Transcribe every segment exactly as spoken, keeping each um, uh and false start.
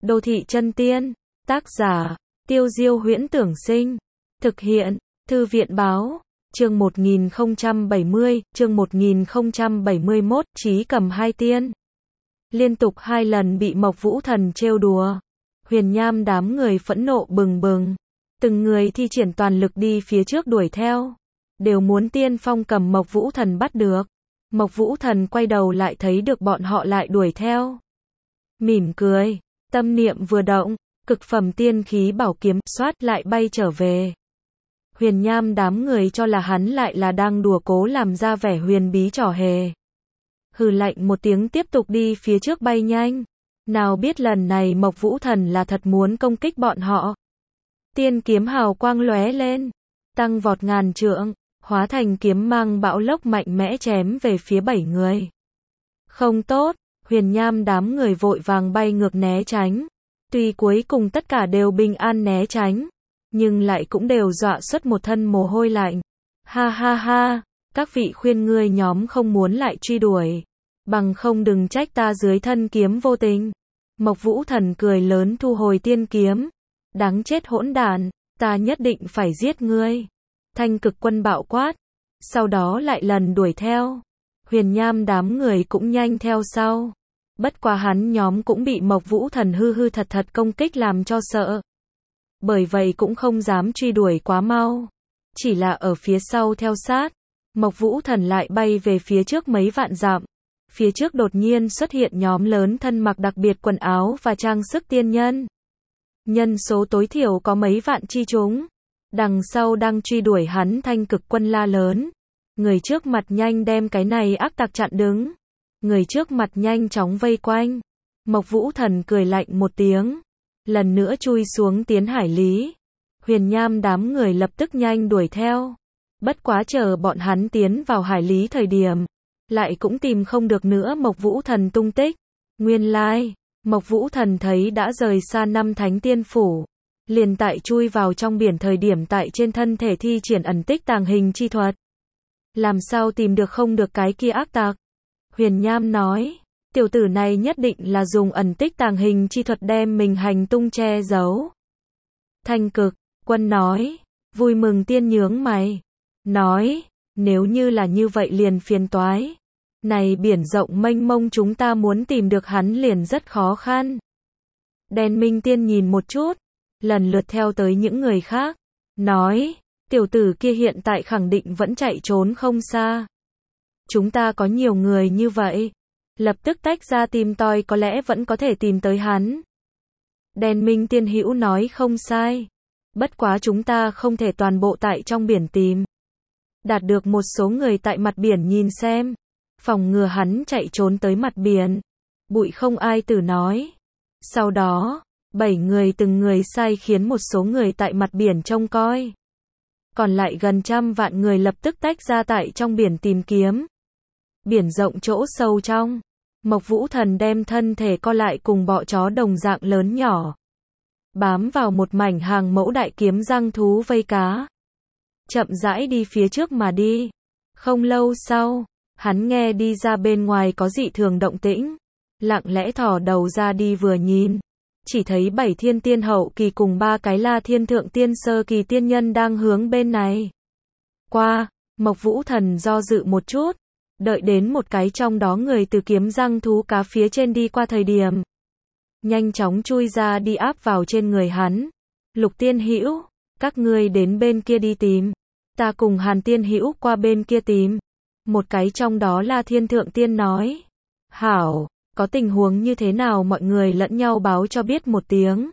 Đô thị chân tiên. Tác giả, Tiêu Diêu Huyễn Tưởng Sinh. Thực hiện, Thư viện Báo. Chương một nghìn không trăm bảy mươi, chương một nghìn không trăm bảy mươi mốt, Chí Cầm Hai Tiên. Liên tục hai lần bị Mộc Vũ Thần trêu đùa. Huyền Nham đám người phẫn nộ bừng bừng. Từng người thi triển toàn lực đi phía trước đuổi theo. Đều muốn tiên phong cầm Mộc Vũ Thần bắt được. Mộc Vũ Thần quay đầu lại thấy được bọn họ lại đuổi theo. Mỉm cười, tâm niệm vừa động, cực phẩm tiên khí bảo kiếm xoát lại bay trở về. Huyền Nham đám người cho là hắn lại là đang đùa cố làm ra vẻ huyền bí trò hề. Hừ lạnh một tiếng tiếp tục đi phía trước bay nhanh. Nào biết lần này Mộc Vũ Thần là thật muốn công kích bọn họ. Tiên kiếm hào quang lóe lên, tăng vọt ngàn trượng, hóa thành kiếm mang bão lốc mạnh mẽ chém về phía bảy người. Không tốt, Huyền Nham đám người vội vàng bay ngược né tránh. Tuy cuối cùng tất cả đều bình an né tránh, nhưng lại cũng đều dọa xuất một thân mồ hôi lạnh. Ha ha ha, các vị khuyên ngươi nhóm không muốn lại truy đuổi, bằng không đừng trách ta dưới thân kiếm vô tình. Mộc Vũ Thần cười lớn thu hồi tiên kiếm. Đáng chết hỗn đản, ta nhất định phải giết ngươi. Thanh Cực Quân bạo quát, sau đó lại lần đuổi theo. Huyền Nham đám người cũng nhanh theo sau. Bất quá hắn nhóm cũng bị Mộc Vũ Thần hư hư thật thật công kích làm cho sợ. Bởi vậy cũng không dám truy đuổi quá mau. Chỉ là ở phía sau theo sát. Mộc Vũ Thần lại bay về phía trước mấy vạn dặm. Phía trước đột nhiên xuất hiện nhóm lớn thân mặc đặc biệt quần áo và trang sức tiên nhân. Nhân số tối thiểu có mấy vạn chi chúng. Đằng sau đang truy đuổi hắn Thanh Cực Quân la lớn. Người trước mặt nhanh đem cái này ác tặc chặn đứng. Người trước mặt nhanh chóng vây quanh. Mộc Vũ Thần cười lạnh một tiếng. Lần nữa chui xuống tiến hải lý. Huyền Nham đám người lập tức nhanh đuổi theo. Bất quá chờ bọn hắn tiến vào hải lý thời điểm. Lại cũng tìm không được nữa Mộc Vũ Thần tung tích. Nguyên lai, Mộc Vũ Thần thấy đã rời xa năm thánh tiên phủ. Liền tại chui vào trong biển thời điểm tại trên thân thể thi triển ẩn tích tàng hình chi thuật. Làm sao tìm được không được cái kia ác tặc? Huyền Nham nói, tiểu tử này nhất định là dùng ẩn tích tàng hình chi thuật đem mình hành tung che giấu. Thanh Cực Quân nói, vui mừng tiên nhướng mày. Nói, nếu như là như vậy liền phiền toái. Này biển rộng mênh mông chúng ta muốn tìm được hắn liền rất khó khăn. Đen Minh Tiên nhìn một chút, lần lượt theo tới những người khác. Nói, tiểu tử kia hiện tại khẳng định vẫn chạy trốn không xa. Chúng ta có nhiều người như vậy. Lập tức tách ra tìm tòi có lẽ vẫn có thể tìm tới hắn. Đen Minh Tiên Hữu nói không sai. Bất quá chúng ta không thể toàn bộ tại trong biển tìm. Đạt được một số người tại mặt biển nhìn xem. Phòng ngừa hắn chạy trốn tới mặt biển. Bụi Không Ai Tử nói. Sau đó, bảy người từng người sai khiến một số người tại mặt biển trông coi. Còn lại gần trăm vạn người lập tức tách ra tại trong biển tìm kiếm. Biển rộng chỗ sâu trong. Mộc Vũ Thần đem thân thể co lại cùng bọ chó đồng dạng lớn nhỏ. Bám vào một mảnh hàng mẫu đại kiếm răng thú vây cá. Chậm rãi đi phía trước mà đi. Không lâu sau, hắn nghe đi ra bên ngoài có dị thường động tĩnh. Lặng lẽ thò đầu ra đi vừa nhìn. Chỉ thấy bảy thiên tiên hậu kỳ cùng ba cái la thiên thượng tiên sơ kỳ tiên nhân đang hướng bên này. Qua, Mộc Vũ Thần do dự một chút. Đợi đến một cái trong đó người từ kiếm răng thú cá phía trên đi qua thời điểm. Nhanh chóng chui ra đi áp vào trên người hắn. Lục Tiên Hữu, các ngươi đến bên kia đi tìm. Ta cùng Hàn Tiên Hữu qua bên kia tìm. Một cái trong đó là Thiên Thượng Tiên nói. Hảo, có tình huống như thế nào mọi người lẫn nhau báo cho biết một tiếng.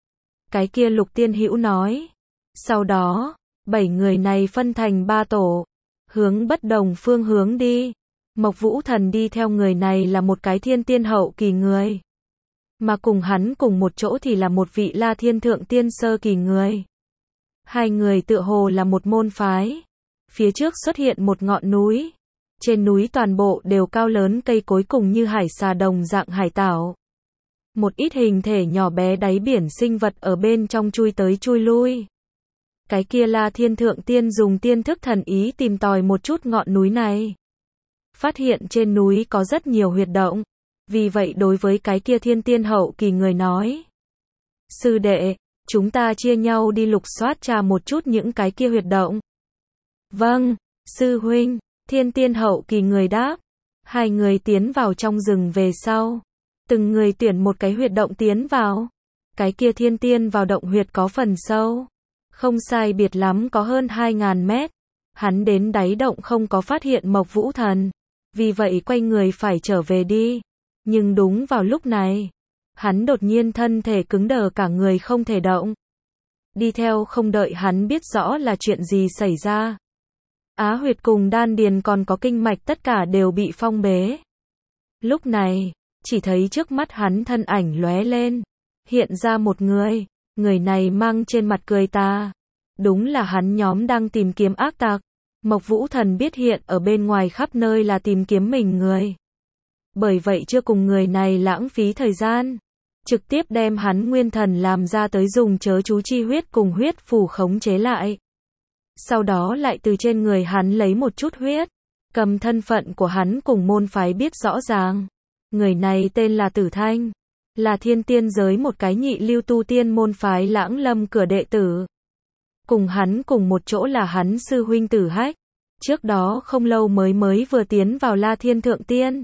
Cái kia Lục Tiên Hữu nói. Sau đó, bảy người này phân thành ba tổ. Hướng bất đồng phương hướng đi. Mộc Vũ Thần đi theo người này là một cái thiên tiên hậu kỳ người. Mà cùng hắn cùng một chỗ thì là một vị la thiên thượng tiên sơ kỳ người. Hai người tựa hồ là một môn phái. Phía trước xuất hiện một ngọn núi. Trên núi toàn bộ đều cao lớn cây cối cùng như hải xà đồng dạng hải tảo. Một ít hình thể nhỏ bé đáy biển sinh vật ở bên trong chui tới chui lui. Cái kia La Thiên Thượng Tiên dùng tiên thức thần ý tìm tòi một chút ngọn núi này. Phát hiện trên núi có rất nhiều huyệt động. Vì vậy đối với cái kia thiên tiên hậu kỳ người nói. Sư đệ, chúng ta chia nhau đi lục soát tra một chút những cái kia huyệt động. Vâng, sư huynh, thiên tiên hậu kỳ người đáp. Hai người tiến vào trong rừng về sau. Từng người tuyển một cái huyệt động tiến vào. Cái kia thiên tiên vào động huyệt có phần sâu. Không sai biệt lắm có hơn hai ngàn mét. Hắn đến đáy động không có phát hiện Mộc Vũ Thần. Vì vậy quay người phải trở về đi. Nhưng đúng vào lúc này, hắn đột nhiên thân thể cứng đờ cả người không thể động. Đi theo không đợi hắn biết rõ là chuyện gì xảy ra. Á huyệt cùng đan điền còn có kinh mạch tất cả đều bị phong bế. Lúc này, chỉ thấy trước mắt hắn thân ảnh lóe lên. Hiện ra một người. Người này mang trên mặt cười ta. Đúng là hắn nhóm đang tìm kiếm ác tặc. Mộc Vũ Thần biết hiện ở bên ngoài khắp nơi là tìm kiếm mình người. Bởi vậy chưa cùng người này lãng phí thời gian. Trực tiếp đem hắn nguyên thần làm ra tới dùng chớ chú chi huyết cùng huyết phù khống chế lại. Sau đó lại từ trên người hắn lấy một chút huyết. Cầm thân phận của hắn cùng môn phái biết rõ ràng. Người này tên là Tử Thanh. Là thiên tiên giới một cái nhị lưu tu tiên môn phái Lãng Lâm cửa đệ tử. Cùng hắn cùng một chỗ là hắn sư huynh Tử Hách. Trước đó không lâu mới mới vừa tiến vào La Thiên Thượng Tiên.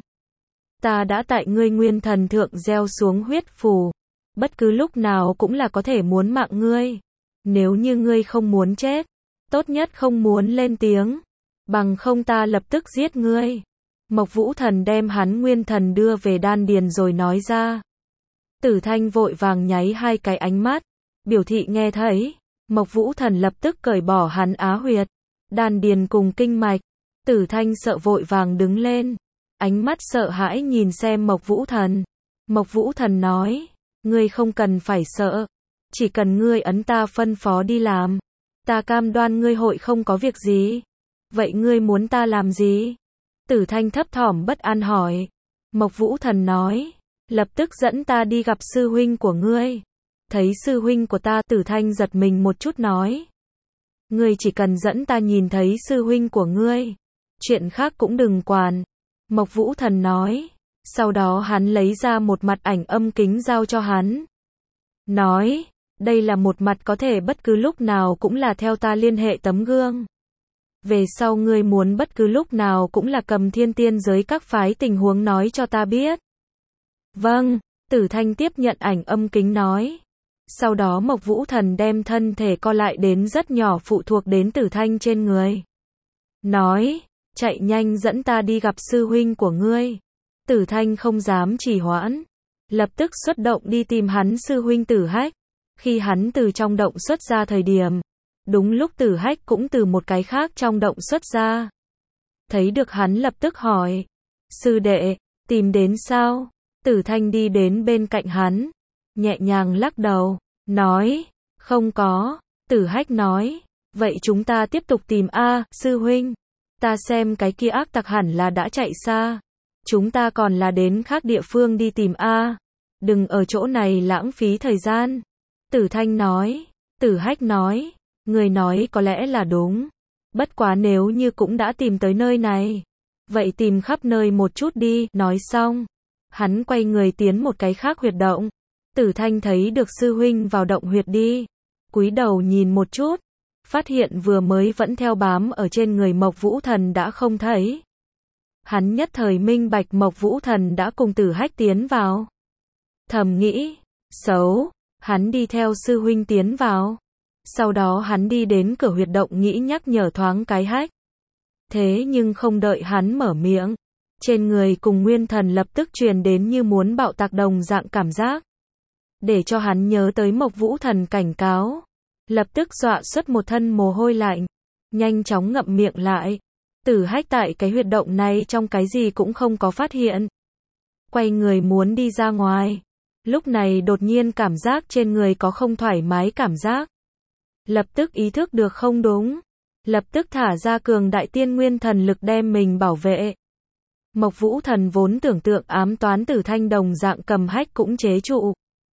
Ta đã tại ngươi nguyên thần thượng gieo xuống huyết phù. Bất cứ lúc nào cũng là có thể muốn mạng ngươi. Nếu như ngươi không muốn chết, tốt nhất không muốn lên tiếng. Bằng không ta lập tức giết ngươi. Mộc Vũ Thần đem hắn nguyên thần đưa về đan điền rồi nói ra. Tử Thanh vội vàng nháy hai cái ánh mắt. Biểu thị nghe thấy. Mộc Vũ Thần lập tức cởi bỏ hắn á huyệt. Đan điền cùng kinh mạch. Tử Thanh sợ vội vàng đứng lên. Ánh mắt sợ hãi nhìn xem Mộc Vũ Thần. Mộc Vũ Thần nói. Ngươi không cần phải sợ. Chỉ cần ngươi ấn ta phân phó đi làm. Ta cam đoan ngươi hội không có việc gì. Vậy ngươi muốn ta làm gì? Tử Thanh thấp thỏm bất an hỏi. Mộc Vũ Thần nói. Lập tức dẫn ta đi gặp sư huynh của ngươi. Thấy sư huynh của ta, Tử Thanh giật mình một chút nói. Ngươi chỉ cần dẫn ta nhìn thấy sư huynh của ngươi. Chuyện khác cũng đừng quản. Mộc Vũ Thần nói. Sau đó hắn lấy ra một mặt ảnh âm kính giao cho hắn. Nói. Đây là một mặt có thể bất cứ lúc nào cũng là theo ta liên hệ tấm gương. Về sau ngươi muốn bất cứ lúc nào cũng là cầm thiên tiên giới các phái tình huống nói cho ta biết. Vâng, Tử Thanh tiếp nhận ảnh âm kính nói. Sau đó Mộc Vũ Thần đem thân thể co lại đến rất nhỏ phụ thuộc đến Tử Thanh trên người. Nói, chạy nhanh dẫn ta đi gặp sư huynh của ngươi. Tử Thanh không dám trì hoãn. Lập tức xuất động đi tìm hắn sư huynh Tử Hách. Khi hắn từ trong động xuất ra thời điểm. Đúng lúc Tử Hách cũng từ một cái khác trong động xuất ra. Thấy được hắn lập tức hỏi. Sư đệ, tìm đến sao? Tử Thanh đi đến bên cạnh hắn. Nhẹ nhàng lắc đầu. Nói. Không có. Tử Hách nói. Vậy chúng ta tiếp tục tìm a, sư huynh. Ta xem cái kia ác tặc hẳn là đã chạy xa. Chúng ta còn là đến khác địa phương đi tìm a. Đừng ở chỗ này lãng phí thời gian. Tử Thanh nói. Tử Hách nói. Người nói có lẽ là đúng. Bất quá nếu như cũng đã tìm tới nơi này. Vậy tìm khắp nơi một chút đi. Nói xong. Hắn quay người tiến một cái khác huyệt động. Tử Thanh thấy được sư huynh vào động huyệt đi. Cúi đầu nhìn một chút. Phát hiện vừa mới vẫn theo bám ở trên người Mộc Vũ Thần đã không thấy. Hắn nhất thời minh bạch Mộc Vũ Thần đã cùng Tử Hách tiến vào. Thầm nghĩ. Xấu. Hắn đi theo sư huynh tiến vào. Sau đó hắn đi đến cửa huyệt động nghĩ nhắc nhở thoáng cái Hách. Thế nhưng không đợi hắn mở miệng. Trên người cùng nguyên thần lập tức truyền đến như muốn bạo tạc đồng dạng cảm giác. Để cho hắn nhớ tới Mộc Vũ Thần cảnh cáo. Lập tức dọa xuất một thân mồ hôi lạnh. Nhanh chóng ngậm miệng lại. Tử Hách tại cái huyệt động này trong cái gì cũng không có phát hiện. Quay người muốn đi ra ngoài. Lúc này đột nhiên cảm giác trên người có không thoải mái cảm giác. Lập tức ý thức được không đúng. Lập tức thả ra cường đại tiên nguyên thần lực đem mình bảo vệ. Mộc Vũ Thần vốn tưởng tượng ám toán Tử Thanh đồng dạng cầm Hách cũng chế trụ.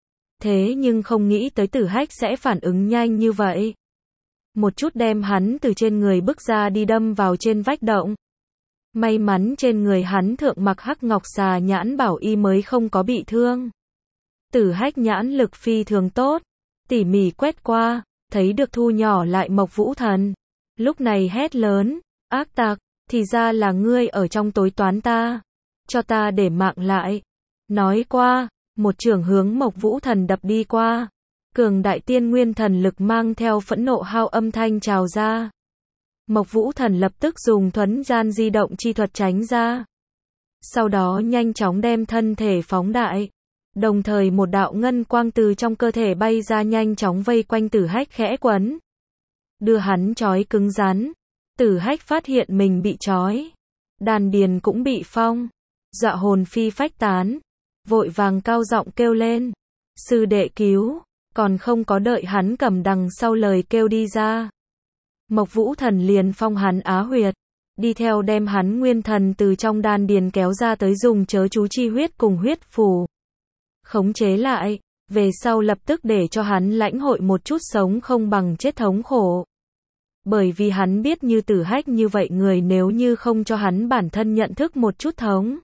Thế nhưng không nghĩ tới Tử Hách sẽ phản ứng nhanh như vậy. Một chút đem hắn từ trên người bước ra đi đâm vào trên vách động. May mắn trên người hắn thượng mặc hắc ngọc xà nhãn bảo y mới không có bị thương. Tử Hách nhãn lực phi thường tốt, tỉ mỉ quét qua, thấy được thu nhỏ lại Mộc Vũ Thần. Lúc này hét lớn, ác tặc, thì ra là ngươi ở trong tối toán ta, cho ta để mạng lại. Nói qua, một chưởng hướng Mộc Vũ Thần đập đi qua. Cường đại tiên nguyên thần lực mang theo phẫn nộ hao âm thanh trào ra. Mộc Vũ Thần lập tức dùng thuấn gian di động chi thuật tránh ra. Sau đó nhanh chóng đem thân thể phóng đại. Đồng thời một đạo ngân quang từ trong cơ thể bay ra nhanh chóng vây quanh Tử Hách khẽ quấn. Đưa hắn trói cứng rắn. Tử Hách phát hiện mình bị trói. Đàn điền cũng bị phong. Dọa hồn phi phách tán. Vội vàng cao giọng kêu lên. Sư đệ cứu. Còn không có đợi hắn cầm đằng sau lời kêu đi ra. Mộc Vũ Thần liền phong hắn á huyệt. Đi theo đem hắn nguyên thần từ trong đan điền kéo ra tới dùng chớ chú chi huyết cùng huyết phù. Khống chế lại. Về sau lập tức để cho hắn lãnh hội một chút sống không bằng chết thống khổ. Bởi vì hắn biết như Tử Hách như vậy người nếu như không cho hắn bản thân nhận thức một chút thống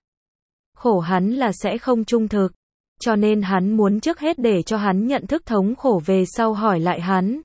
khổ hắn là sẽ không trung thực. Cho nên hắn muốn trước hết để cho hắn nhận thức thống khổ về sau hỏi lại hắn.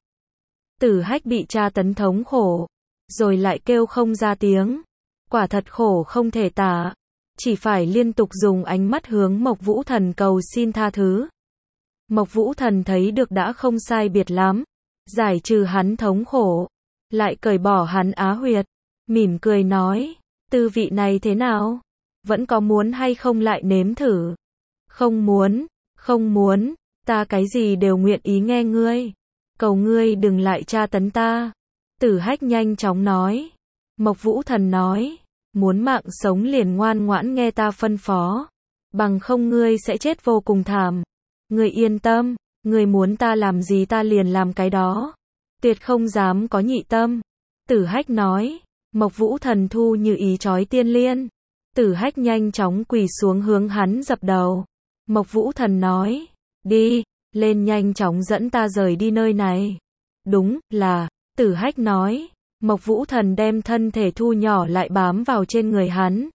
Tử Hách bị tra tấn thống khổ, rồi lại kêu không ra tiếng. Quả thật khổ không thể tả, chỉ phải liên tục dùng ánh mắt hướng Mộc Vũ Thần cầu xin tha thứ. Mộc Vũ Thần thấy được đã không sai biệt lắm, giải trừ hắn thống khổ, lại cởi bỏ hắn á huyệt, mỉm cười nói, tư vị này thế nào? Vẫn có muốn hay không lại nếm thử? Không muốn, không muốn, ta cái gì đều nguyện ý nghe ngươi. Cầu ngươi đừng lại tra tấn ta. Tử Hách nhanh chóng nói. Mộc Vũ Thần nói, muốn mạng sống liền ngoan ngoãn nghe ta phân phó. Bằng không ngươi sẽ chết vô cùng thảm. Ngươi yên tâm, ngươi muốn ta làm gì ta liền làm cái đó. Tuyệt không dám có nhị tâm. Tử Hách nói, Mộc Vũ Thần thu như ý chói tiên liên. Tử Hách nhanh chóng quỳ xuống hướng hắn dập đầu. Mộc Vũ Thần nói, đi, lên nhanh chóng dẫn ta rời đi nơi này. Đúng, là, Tử Hách nói, Mộc Vũ Thần đem thân thể thu nhỏ lại bám vào trên người hắn.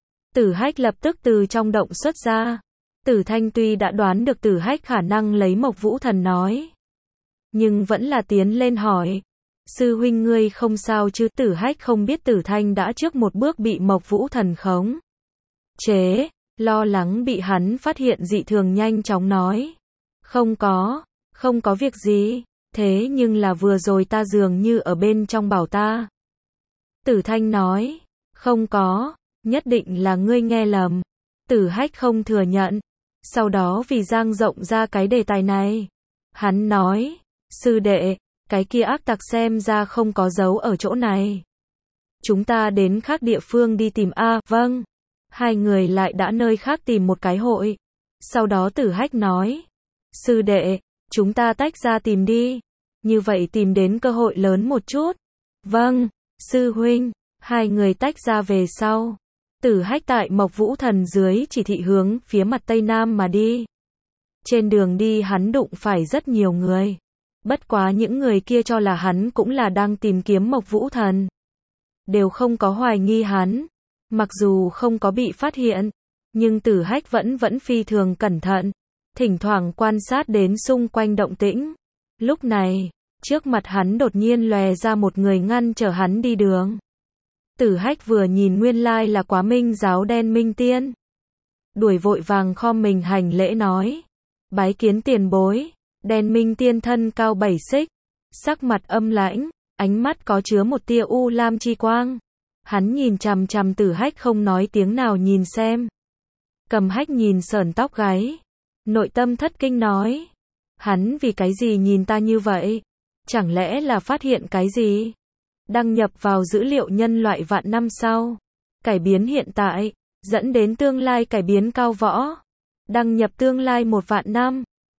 Tử Hách lập tức từ trong động xuất ra. Tử Thanh tuy đã đoán được Tử Hách khả năng lấy Mộc Vũ Thần nói, nhưng vẫn là tiến lên hỏi, sư huynh ngươi không sao chứ? Tử Hách không biết Tử Thanh đã trước một bước bị Mộc Vũ Thần khống chế. Lo lắng bị hắn phát hiện dị thường nhanh chóng nói. Không có, không có việc gì, thế nhưng là vừa rồi ta dường như ở bên trong bảo ta. Tử Thanh nói, không có, nhất định là ngươi nghe lầm. Tử Hách không thừa nhận. Sau đó vì dang rộng ra cái đề tài này, hắn nói, sư đệ, cái kia ác tặc xem ra không có dấu ở chỗ này. Chúng ta đến khác địa phương đi tìm a. Vâng. Hai người lại đã nơi khác tìm một cái hội. Sau đó Tử Hách nói, sư đệ, chúng ta tách ra tìm đi. Như vậy tìm đến cơ hội lớn một chút. Vâng, sư huynh. Hai người tách ra về sau. Tử Hách tại Mộc Vũ Thần dưới chỉ thị hướng phía mặt Tây Nam mà đi. Trên đường đi hắn đụng phải rất nhiều người. Bất quá những người kia cho là hắn cũng là đang tìm kiếm Mộc Vũ Thần. Đều không có hoài nghi hắn. Mặc dù không có bị phát hiện, nhưng Tử Hách vẫn vẫn phi thường cẩn thận, thỉnh thoảng quan sát đến xung quanh động tĩnh. Lúc này, trước mặt hắn đột nhiên lòe ra một người ngăn trở hắn đi đường. Tử Hách vừa nhìn nguyên lai là Quá Minh giáo Đen Minh Tiên. Đuổi vội vàng khom mình hành lễ nói, bái kiến tiền bối. Đen Minh Tiên thân cao bảy xích, sắc mặt âm lãnh, ánh mắt có chứa một tia u lam chi quang. Hắn nhìn chằm chằm Tử Hách không nói tiếng nào nhìn xem. Cầm Hách nhìn sởn tóc gáy. Nội tâm thất kinh nói. Hắn vì cái gì nhìn ta như vậy? Chẳng lẽ là phát hiện cái gì? Đăng nhập vào dữ liệu nhân loại vạn năm sau. Cải biến hiện tại, dẫn đến tương lai cải biến cao võ. Đăng nhập tương lai một vạn năm.